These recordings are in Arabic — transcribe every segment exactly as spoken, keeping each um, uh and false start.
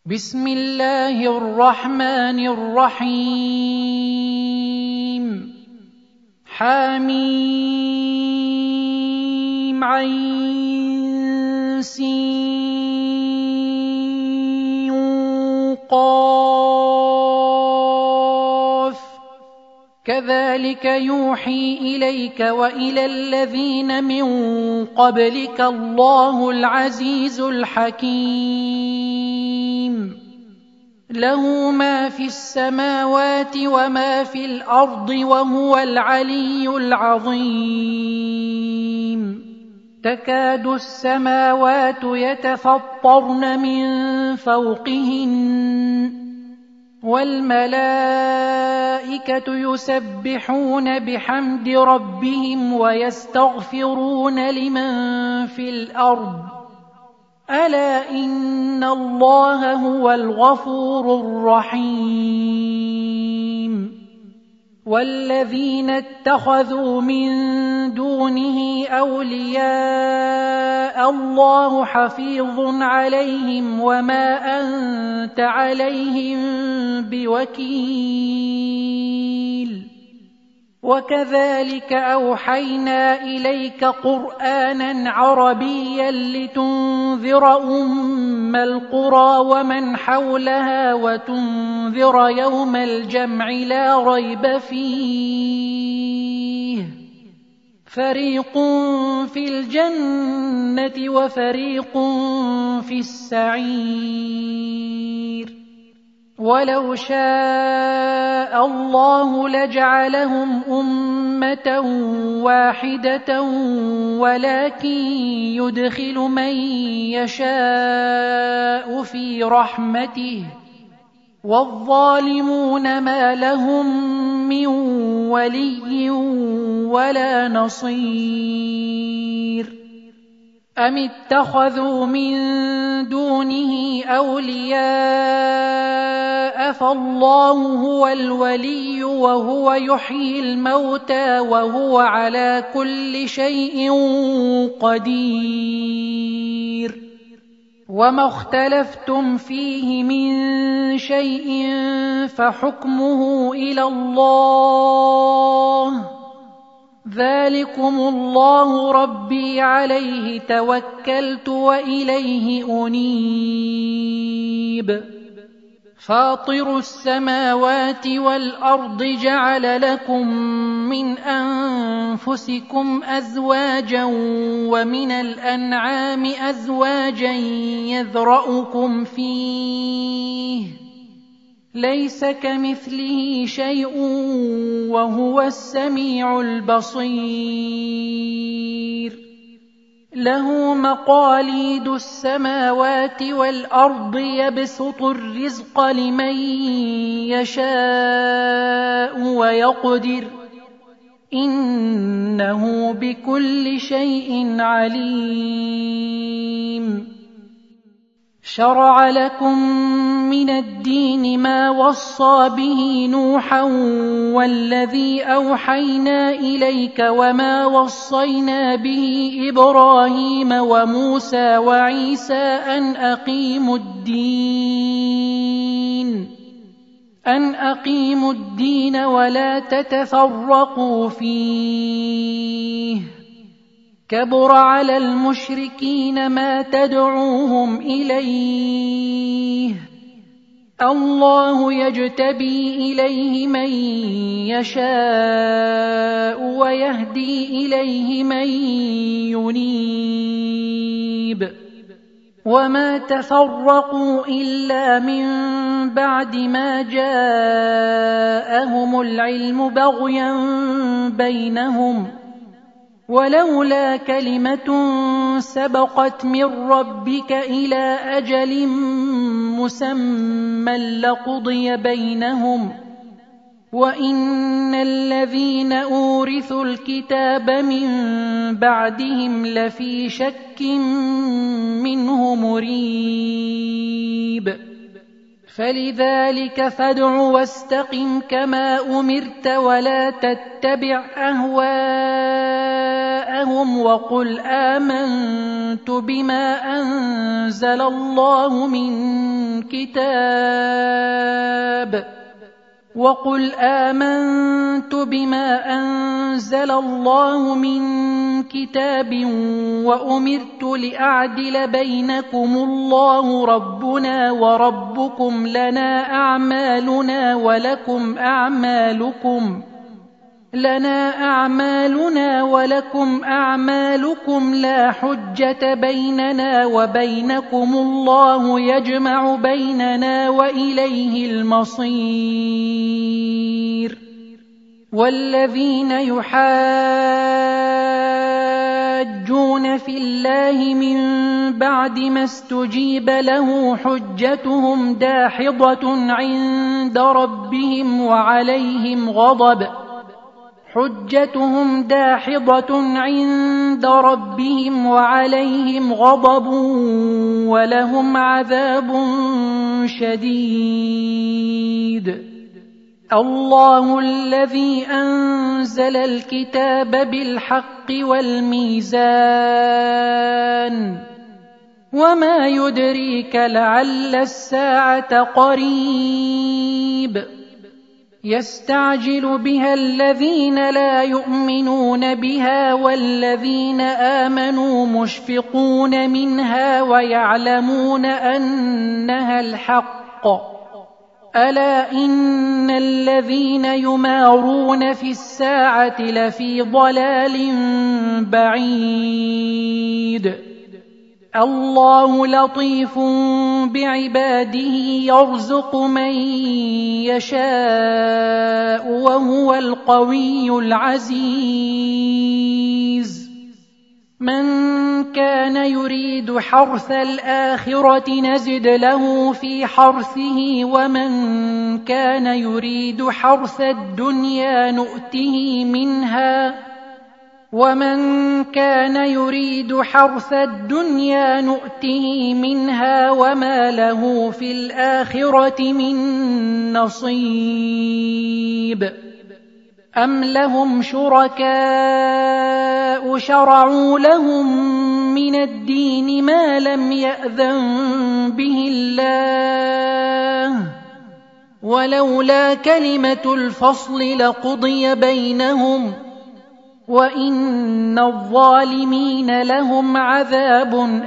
بسم الله الرحمن الرحيم حميم عين سين قاف كذلك يوحي إليك وإلى الذين من قبلك الله العزيز الحكيم له ما في السماوات وما في الأرض وهو العلي العظيم تكاد السماوات يتفطرن من فوقهن والملائكة يسبحون بحمد ربهم ويستغفرون لمن في الأرض ألا إن الله هو الغفور الرحيم والذين اتخذوا من دونه أولياء الله حفيظ عليهم وما أنت عليهم بوكيل وكذلك أوحينا إليك قرآنا عربيا لتنذر أم القرى ومن حولها وتنذر يوم الجمع لا ريب فيه فريق في الجنة وفريق في السعير ولو شاء الله لجعلهم أمة واحدة ولكن يدخل من يشاء في رحمته والظالمون ما لهم من ولي ولا نصير أم اتخذوا من دونه أولياء فالله هو الولي وهو يحيي الموتى وهو على كل شيء قدير وما اختلفتم فيه من شيء فحكمه إلى الله ذلكم الله ربي عليه توكلت وإليه أنيب فاطر السماوات والأرض جعل لكم من أنفسكم أزواجا ومن الأنعام أزواجا يذرأكم فيه ليس كمثله شيء وهو السميع البصير له مقاليد السماوات والأرض يبسط الرزق لمن يشاء ويقدر إنه بكل شيء عليم شرع لكم من الدين ما وصى به نوحا والذي أوحينا إليك وما وصينا به إبراهيم وموسى وعيسى أن أقيموا الدين أن أقيموا الدين ولا تتفرقوا فيه كبر على المشركين ما تدعوهم إليه الله يجتبي إليه من يشاء ويهدي إليه من ينيب وما تفرقوا إلا من بعد ما جاءهم العلم بغيا بينهم ولولا كلمة سبقت من ربك إلى أجل مسمى لقضي بينهم وإن الذين أورثوا الكتاب من بعدهم لفي شك منه مريب فلذلك فادع واستقم كما أمرت ولا تتبع أهواءهم لهم وقل آمنت بما أنزل الله من كتاب وقل آمنت بما أنزل الله من كتاب وأمرت لأعدل بينكم الله ربنا وربكم لنا أعمالنا ولكم أعمالكم لنا أعمالنا ولكم أعمالكم لا حجة بيننا وبينكم الله يجمع بيننا وإليه المصير والذين يحاجون في الله من بعد ما استجيب له حجتهم داحضة عند ربهم وعليهم غضب حجتهم داحضة عند ربهم وعليهم غضب ولهم عذاب شديد الله الذي أنزل الكتاب بالحق والميزان وما يدريك لعل الساعة قريب يستعجل بها الذين لا يؤمنون بها والذين آمنوا مشفقون منها ويعلمون أنها الحق ألا إن الذين يمارون في الساعة لفي ضلال بعيد الله لطيف بعباده يرزق من يشاء وهو القوي العزيز من كان يريد حرث الآخرة نزد له في حرثه ومن كان يريد حرث الدنيا نؤته منها ومن كان يريد حرث الدنيا نؤته منها وما له في الآخرة من نصيب أم لهم شركاء شرعوا لهم من الدين ما لم يأذن به الله ولولا كلمة الفصل لقضي بينهم وإن الظالمين لهم عذاب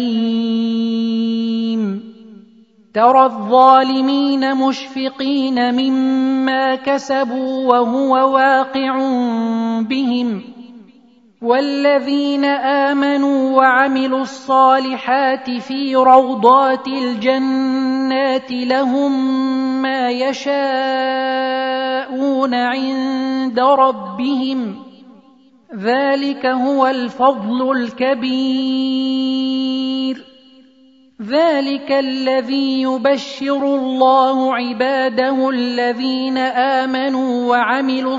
أليم ترى الظالمين مشفقين مما كسبوا وهو واقع بهم والذين آمنوا وعملوا الصالحات في روضات الجنات لهم ما يشاءون عند ربهم ذلك هو الفضل الكبير ذلك الذي يبشر الله عباده الذين آمنوا وعملوا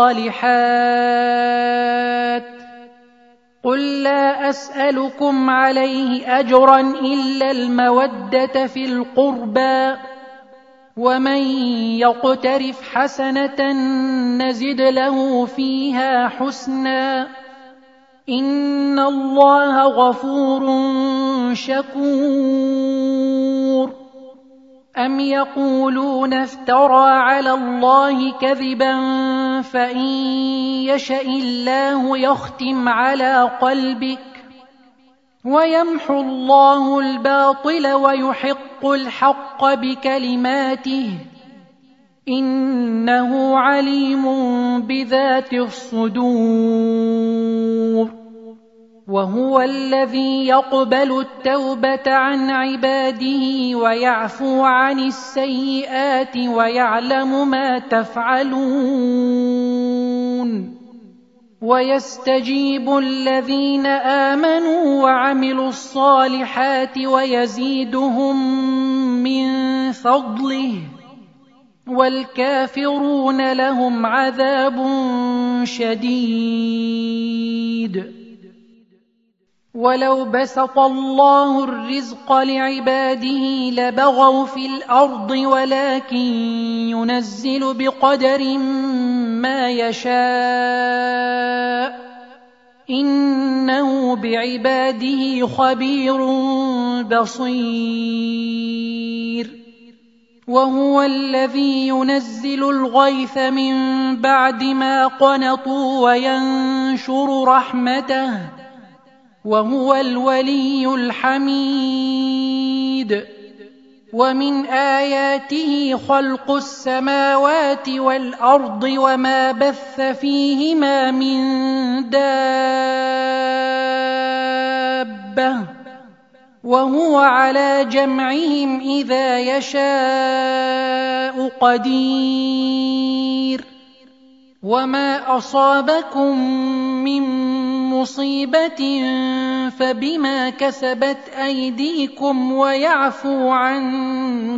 الصالحات قل لا أسألكم عليه أجرا إلا المودة في القربى ومن يقترف حسنة نزد له فيها حسنا إن الله غفور شكور أم يقولون افترى على الله كذبا فإن يشأ الله يختم على قلبك ويمحو الله الباطل ويحق الحق بكلماته إنه عليم بذات الصدور وهو الذي يقبل التوبة عن عباده ويعفو عن السيئات ويعلم ما تفعلون ويستجيب الذين آمنوا وعملوا الصالحات ويزيدهم من فضله والكافرون لهم عذاب شديد ولو بسط الله الرزق لعباده لبغوا في الأرض ولكن ينزل بقدر ما يشاء إنه بعباده خبير بصير وهو الذي ينزل الغيث من بعد ما قنطوا وينشر رحمته وهو الولي الحميد ومن آياته خلق السماوات والأرض وما بث فيهما من دابة وهو على جمعهم إذا يشاء قدير وما أصابكم من مصيبة فبما كسبت أيديكم ويعفو عن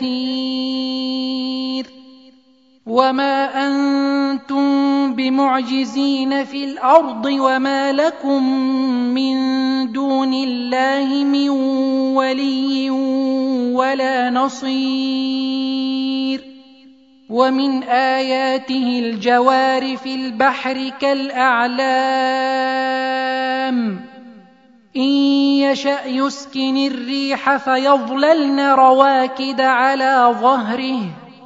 كثير وما أنتم بمعجزين في الأرض وما لكم من دون الله من ولي ولا نصير ومن آياته الجوار في البحر كالأعلام إن يشأ يسكن الريح فيظللن رواكد على ظهره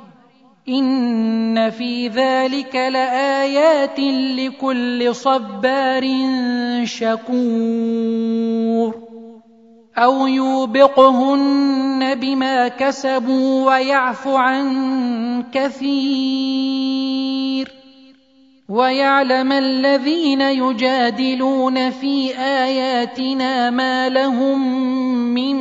إن في ذلك لآيات لكل صبار شكور أو يوبقهن بما كسبوا ويعفو عن كثير ويعلم الذين يجادلون في آياتنا ما لهم من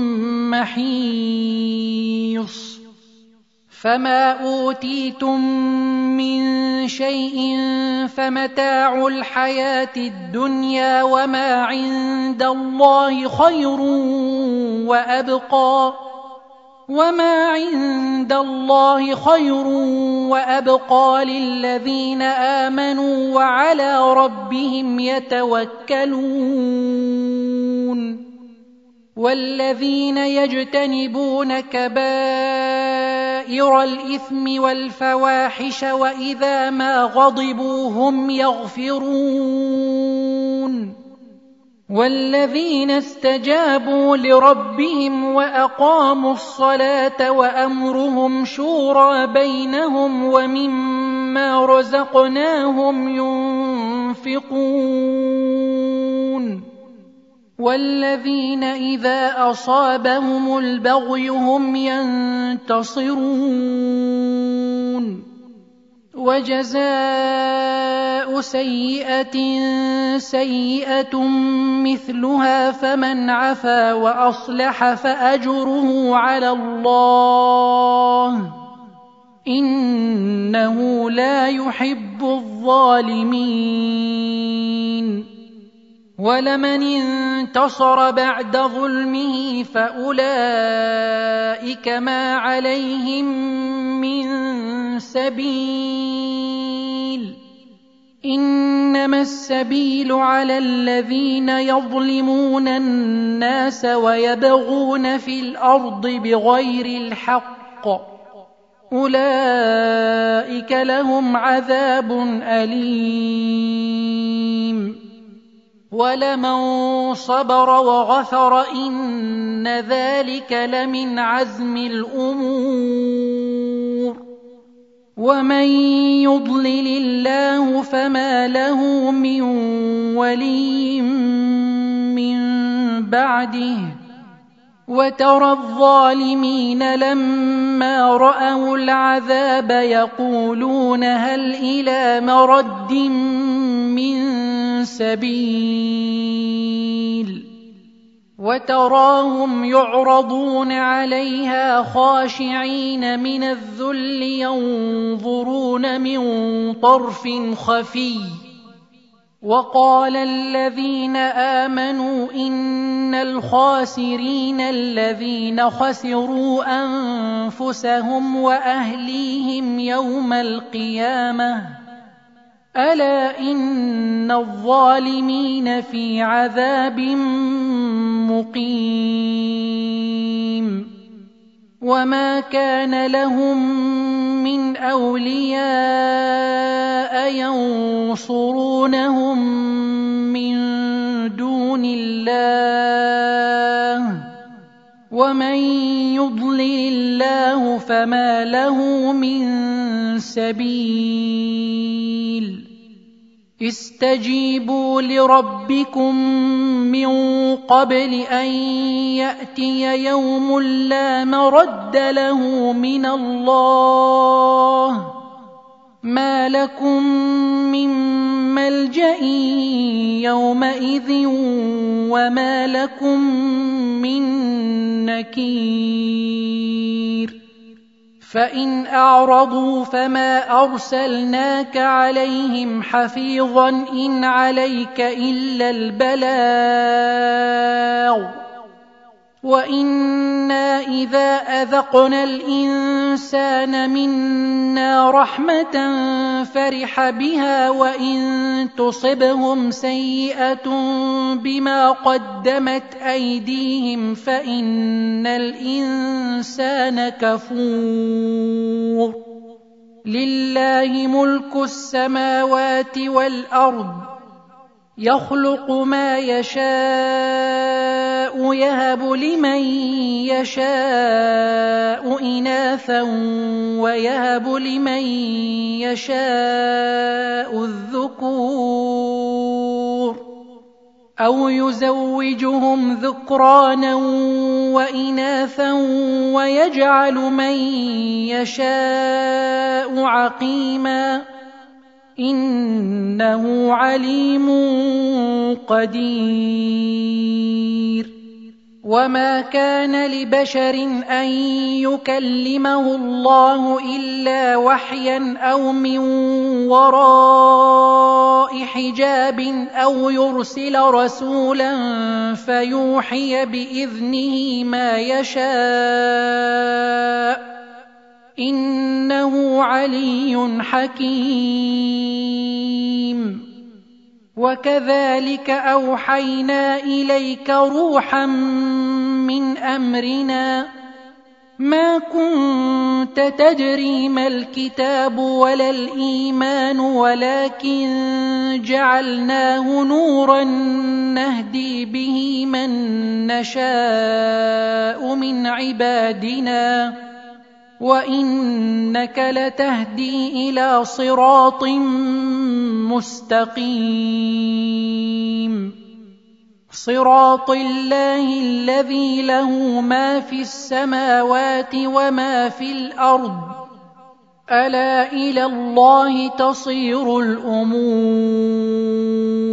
محيص فما أوتيتم من شيء فمتاع الحياة الدنيا وما عند الله خير وأبقى وما عند الله خير وأبقى للذين آمنوا وعلى ربهم يتوكلون والذين يجتنبون كبائر الإثم والفواحش وإذا ما غضبوا هم يغفرون والذين استجابوا لربهم وأقاموا الصلاة وأمرهم شورى بينهم ومما رزقناهم ينفقون والذين إذا أصابهم البغي هم ينتصرون وجزاء سيئة سيئة مثلها فمن عفا وأصلح فأجره على الله إنه لا يحب الظالمين ولمن انتصر بعد ظلمه فأولئك ما عليهم من سبيل إنما السبيل على الذين يظلمون الناس ويبغون في الأرض بغير الحق أولئك لهم عذاب أليم ولمن صبر وغفر إن ذلك لمن عزم الأمور ومن يضلل الله فما له من ولي من بعده وترى الظالمين لما رأوا العذاب يقولون هل إلى مرد من سبيل وتراهم يعرضون عليها خاشعين من الذل ينظرون من طرف خفي وقال الذين آمنوا إن الخاسرين الذين خسروا أنفسهم وأهليهم يوم القيامة ألا إن الظالمين في عذاب مقيم وما كان لهم من أولياء ينصرونهم من دون الله ومن يضلل الله فما له من سبيل استجيبوا لربكم من قبل أن يأتي يوم لا مرد له من الله ما لكم من ملجأ يومئذ وما لكم من نكير فإن أعرضوا فما أرسلناك عليهم حفيظا إن عليك إلا البلاغ وإنا إذا أذقنا الإنسان منا رحمة فرح بها وإن تصبهم سيئة بما قدمت أيديهم فإن الإنسان كفور لله ملك السماوات والأرض يخلق ما يشاء يهب لمن يشاء إناثا ويهب لمن يشاء الذكور أو يزوجهم ذكرانا وإناثا ويجعل من يشاء عقيما إنه عليم قدير وما كان لبشر أن يكلمه الله إلا وحيا أو من وراء حجاب أو يرسل رسولا فيوحي بإذنه ما يشاء إنه علي حكيم وكذلك أوحينا إليك روحا من أمرنا ما كنت تدري ما الكتاب ولا الإيمان ولكن جعلناه نورا نهدي به من نشاء من عبادنا وإنك لتهدي إلى صراط مستقيم صراط الله الذي له ما في السماوات وما في الأرض ألا إلى الله تصير الأمور